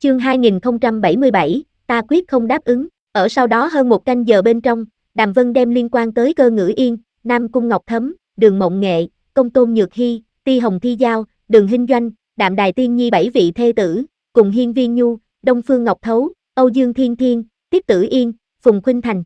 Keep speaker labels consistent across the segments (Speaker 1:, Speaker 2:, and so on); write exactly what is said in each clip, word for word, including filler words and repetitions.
Speaker 1: Chương hai nghìn không trăm bảy mươi bảy, ta quyết không đáp ứng. Ở sau đó hơn một canh giờ bên trong, Đàm Vân đem liên quan tới Cơ Ngữ Yên, Nam Cung Ngọc Thấm, Đường Mộng Nghệ, Công Tôn Nhược Hy, Ti Hồng Thi Giao, Đường Hinh Doanh, Đạm Đài Tiên Nhi bảy vị thê tử, cùng Hiên Viên Nhu, Đông Phương Ngọc Thấu, Âu Dương Thiên Thiên, Tiết Tử Yên, Phùng Khuynh Thành.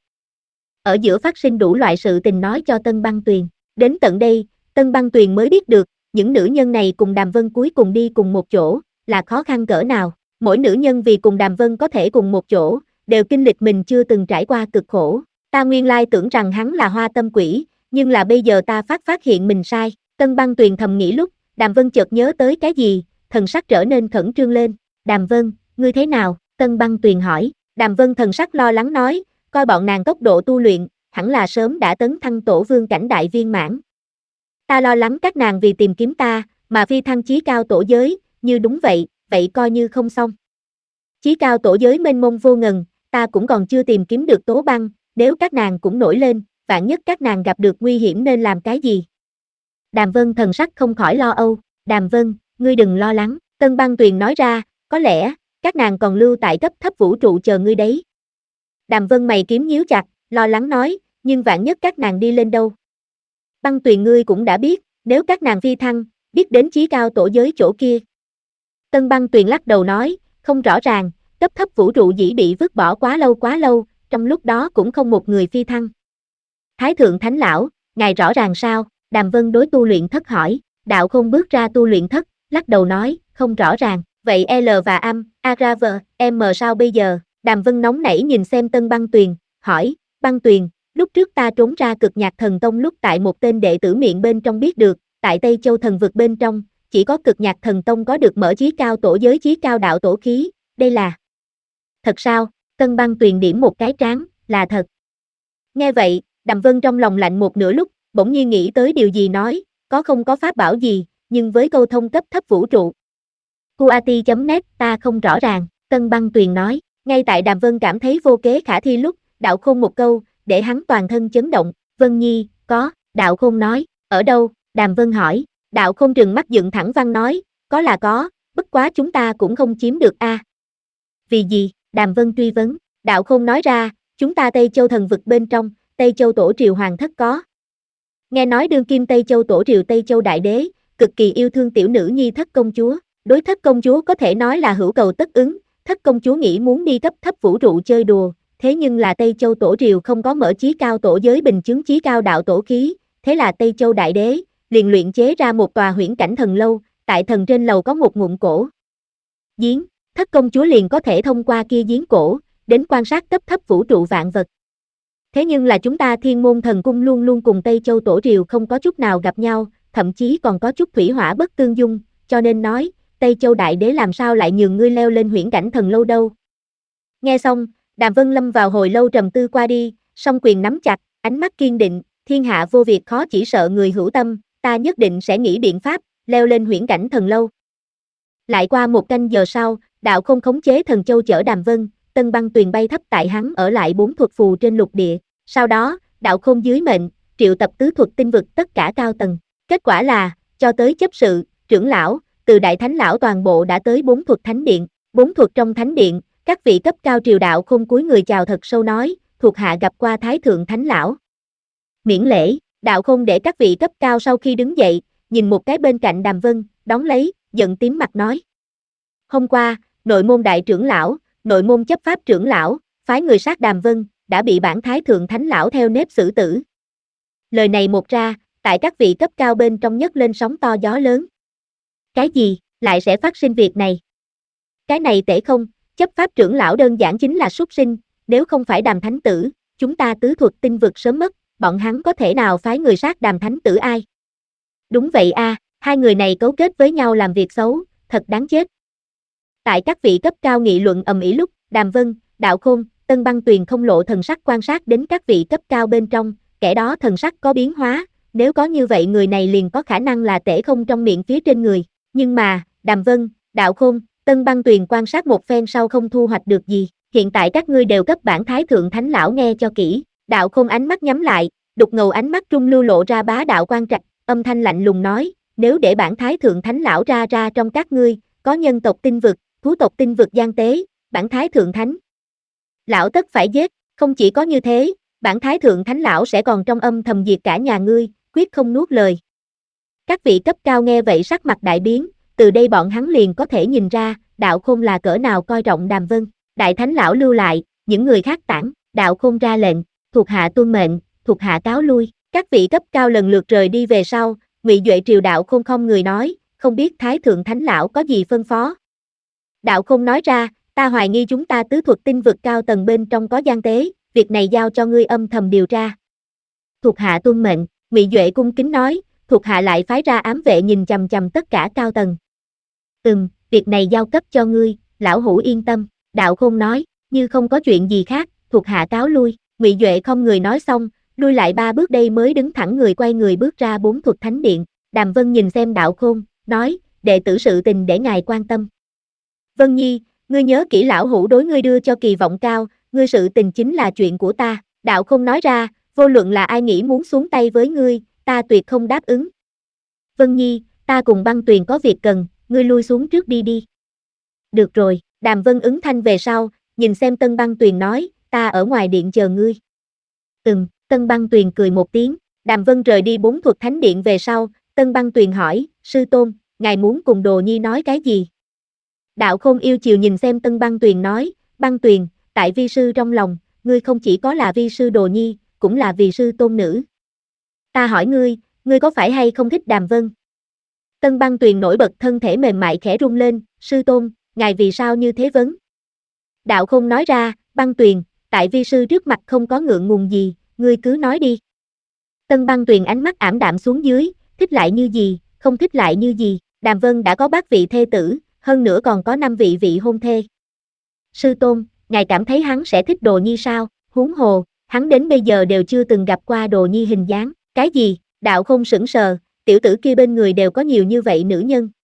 Speaker 1: Ở giữa phát sinh đủ loại sự tình nói cho Tân Băng Tuyền. Đến tận đây, Tân Băng Tuyền mới biết được, những nữ nhân này cùng Đàm Vân cuối cùng đi cùng một chỗ, là khó khăn cỡ nào. Mỗi nữ nhân vì cùng Đàm Vân có thể cùng một chỗ, đều kinh lịch mình chưa từng trải qua cực khổ. Ta nguyên lai tưởng rằng hắn là hoa tâm quỷ, nhưng là bây giờ ta phát phát hiện mình sai. Tân Băng Tuyền thầm nghĩ lúc, Đàm Vân chợt nhớ tới cái gì, thần sắc trở nên khẩn trương lên. Đàm Vân, ngươi thế nào? Tân Băng Tuyền hỏi. Đàm Vân thần sắc lo lắng nói, coi bọn nàng tốc độ tu luyện, hẳn là sớm đã tấn thăng tổ vương cảnh đại viên mãn. Ta lo lắng các nàng vì tìm kiếm ta, mà phi thăng chí cao tổ giới, như đúng vậy, vậy coi như không xong. Chí cao tổ giới mênh mông vô ngần, ta cũng còn chưa tìm kiếm được Tố Băng, nếu các nàng cũng nổi lên, vạn nhất các nàng gặp được nguy hiểm nên làm cái gì? Đàm Vân thần sắc không khỏi lo âu. Đàm Vân, ngươi đừng lo lắng, Tân Băng Tuyền nói ra, có lẽ, các nàng còn lưu tại cấp thấp vũ trụ chờ ngươi đấy. Đàm Vân mày kiếm nhíu chặt, lo lắng nói, nhưng vạn nhất các nàng đi lên đâu? Băng Tuyền ngươi cũng đã biết, nếu các nàng phi thăng, biết đến chí cao tổ giới chỗ kia. Tân Băng Tuyền lắc đầu nói, không rõ ràng, cấp thấp vũ trụ dĩ bị vứt bỏ quá lâu quá lâu, trong lúc đó cũng không một người phi thăng. Thái thượng thánh lão, ngài rõ ràng sao? Đàm Vân đối tu luyện thất hỏi. Đạo Khôn bước ra tu luyện thất, lắc đầu nói, không rõ ràng. Vậy L và Am, Arav, M sao bây giờ? Đàm Vân nóng nảy nhìn xem Tân Băng Tuyền, hỏi, Băng Tuyền, lúc trước ta trốn ra Cực Nhạc Thần Tông lúc tại một tên đệ tử miệng bên trong biết được, tại Tây Châu Thần Vực bên trong, chỉ có Cực Nhạc Thần Tông có được mở chí cao tổ giới chí cao đạo tổ khí, đây là thật sao? Tân Băng Tuyền điểm một cái trán, là thật. Nghe vậy, Đàm Vân trong lòng lạnh một nửa lúc, bỗng nhiên nghĩ tới điều gì nói, có không có pháp bảo gì, nhưng với câu thông cấp thấp vũ trụ. Kuati chấm net ta không rõ ràng, Tân Băng Tuyền nói, ngay tại Đàm Vân cảm thấy vô kế khả thi lúc, Đạo Khôn một câu, để hắn toàn thân chấn động, Vân Nhi, có, Đạo Khôn nói, ở đâu? Đàm Vân hỏi, Đạo Khôn trừng mắt dựng thẳng văn nói, có là có, bất quá chúng ta cũng không chiếm được a. À. Vì gì? Đàm Vân truy vấn, Đạo Khôn nói ra, chúng ta Tây Châu Thần Vực bên trong, Tây Châu Tổ Triều Hoàng thất có. Nghe nói đương kim Tây Châu Tổ Triều Tây Châu Đại Đế, cực kỳ yêu thương tiểu nữ nhi Thất Công Chúa, đối Thất Công Chúa có thể nói là hữu cầu tất ứng, Thất Công Chúa nghĩ muốn đi cấp thấp vũ trụ chơi đùa, thế nhưng là Tây Châu Tổ Triều không có mở chí cao tổ giới bình chứng chí cao đạo tổ khí, thế là Tây Châu Đại Đế liền luyện chế ra một tòa huyễn cảnh thần lâu, tại thần trên lầu có một ngụm cổ giếng, Thất Công Chúa liền có thể thông qua kia giếng cổ, đến quan sát cấp thấp vũ trụ vạn vật. Thế nhưng là chúng ta Thiên Môn Thần Cung luôn luôn cùng Tây Châu Tổ Triều không có chút nào gặp nhau, thậm chí còn có chút thủy hỏa bất tương dung, cho nên nói, Tây Châu Đại Đế làm sao lại nhường ngươi leo lên huyễn cảnh thần lâu đâu. Nghe xong, Đàm Vân lâm vào hồi lâu trầm tư qua đi, song quyền nắm chặt, ánh mắt kiên định, thiên hạ vô việc khó chỉ sợ người hữu tâm, ta nhất định sẽ nghĩ biện pháp, leo lên huyễn cảnh thần lâu. Lại qua một canh giờ sau, Đạo Khôn khống chế thần châu chở Đàm Vân, Tân Băng Tuyền bay thấp tại hắn ở lại bốn thuật phù trên lục địa, sau đó, Đạo Khôn dưới mệnh, triệu tập tứ thuật tinh vực tất cả cao tầng, kết quả là, cho tới chấp sự, trưởng lão, từ đại thánh lão toàn bộ đã tới bốn thuật thánh điện, bốn thuật trong thánh điện, các vị cấp cao triều Đạo Khôn cúi người chào thật sâu nói, thuộc hạ gặp qua thái thượng thánh lão. Miễn lễ, Đạo Khôn để các vị cấp cao sau khi đứng dậy, nhìn một cái bên cạnh Đàm Vân, đón lấy, giận tím mặt nói. Hôm qua, nội môn đại trưởng lão, nội môn chấp pháp trưởng lão, phái người sát Đàm Vân, đã bị bản thái thượng thánh lão theo nếp xử tử. Lời này một ra, tại các vị cấp cao bên trong nhấc lên sóng to gió lớn. Cái gì, lại sẽ phát sinh việc này? Cái này tệ không, chấp pháp trưởng lão đơn giản chính là súc sinh, nếu không phải Đàm thánh tử, chúng ta tứ thuật tinh vực sớm mất, bọn hắn có thể nào phái người sát Đàm thánh tử ai? Đúng vậy a, à, hai người này cấu kết với nhau làm việc xấu, thật đáng chết. Tại các vị cấp cao nghị luận ầm ĩ lúc, Đàm Vân, Đạo Khôn, Tân Băng Tuyền không lộ thần sắc quan sát đến các vị cấp cao bên trong, kẻ đó thần sắc có biến hóa, nếu có như vậy người này liền có khả năng là tể không trong miệng phía trên người, nhưng mà, Đàm Vân, Đạo Khôn, Tân Băng Tuyền quan sát một phen sau không thu hoạch được gì, hiện tại các ngươi đều cấp bản thái thượng thánh lão nghe cho kỹ, Đạo Khôn ánh mắt nhắm lại, đục ngầu ánh mắt trung lưu lộ ra bá đạo quan trạch, âm thanh lạnh lùng nói, nếu để bản thái thượng thánh lão ra ra trong các ngươi, có nhân tộc tinh vực, thú tộc tinh vực gian tế, bản thái thượng thánh. Lão tất phải giết, không chỉ có như thế, bản thái thượng thánh lão sẽ còn trong âm thầm diệt cả nhà ngươi, quyết không nuốt lời. Các vị cấp cao nghe vậy sắc mặt đại biến, từ đây bọn hắn liền có thể nhìn ra, Đạo Khôn là cỡ nào coi trọng Đàm Vân. Đại thánh lão lưu lại, những người khác tản, Đạo Khôn ra lệnh, thuộc hạ tuân mệnh, thuộc hạ cáo lui. Các vị cấp cao lần lượt rời đi về sau, Ngụy Duệ triều Đạo Khôn không người nói, không biết thái thượng thánh lão có gì phân phó. Đạo Khôn nói ra, ta hoài nghi chúng ta tứ thuật tinh vực cao tầng bên trong có gian tế, việc này giao cho ngươi âm thầm điều tra. Thuộc hạ tuân mệnh, Ngụy Duệ cung kính nói, thuộc hạ lại phái ra ám vệ nhìn chằm chằm tất cả cao tầng. Ừm, việc này giao cấp cho ngươi, lão hủ yên tâm, Đạo Khôn nói, như không có chuyện gì khác, thuộc hạ cáo lui. Ngụy Duệ không người nói xong, lui lại ba bước đây mới đứng thẳng người quay người bước ra bốn thuật thánh điện. Đàm Vân nhìn xem Đạo Khôn, nói, đệ tử sự tình để ngài quan tâm. Vân Nhi, ngươi nhớ kỹ lão hủ đối ngươi đưa cho kỳ vọng cao, ngươi sự tình chính là chuyện của ta. Đạo Khôn nói ra, vô luận là ai nghĩ muốn xuống tay với ngươi, ta tuyệt không đáp ứng. Vân Nhi, ta cùng Băng Tuyền có việc cần, ngươi lui xuống trước đi đi. Được rồi, Đàm Vân ứng thanh về sau, nhìn xem Tân Băng Tuyền nói, ta ở ngoài điện chờ ngươi. Ừm, Tân Băng Tuyền cười một tiếng, Đàm Vân rời đi bốn thuật thánh điện về sau, Tân Băng Tuyền hỏi, sư tôn, ngài muốn cùng Đồ Nhi nói cái gì? Đạo Khôn yêu chiều nhìn xem Tân Băng Tuyền nói, Băng Tuyền, tại vi sư trong lòng, ngươi không chỉ có là vi sư Đồ Nhi, cũng là vì sư tôn nữ. Ta hỏi ngươi, ngươi có phải hay không thích Đàm Vân? Tân Băng Tuyền nổi bật thân thể mềm mại khẽ rung lên, sư tôn, ngài vì sao như thế vấn? Đạo Khôn nói ra, Băng Tuyền, tại vi sư trước mặt không có ngượng ngùng gì, ngươi cứ nói đi. Tân Băng Tuyền ánh mắt ảm đạm xuống dưới, thích lại như gì, không thích lại như gì, Đàm Vân đã có bát vị thê tử, hơn nữa còn có năm vị vị hôn thê. Sư tôn, ngài cảm thấy hắn sẽ thích Đồ Nhi sao? Huống hồ, hắn đến bây giờ đều chưa từng gặp qua Đồ Nhi hình dáng. Cái gì? Đạo Khôn sững sờ, tiểu tử kia bên người đều có nhiều như vậy nữ nhân.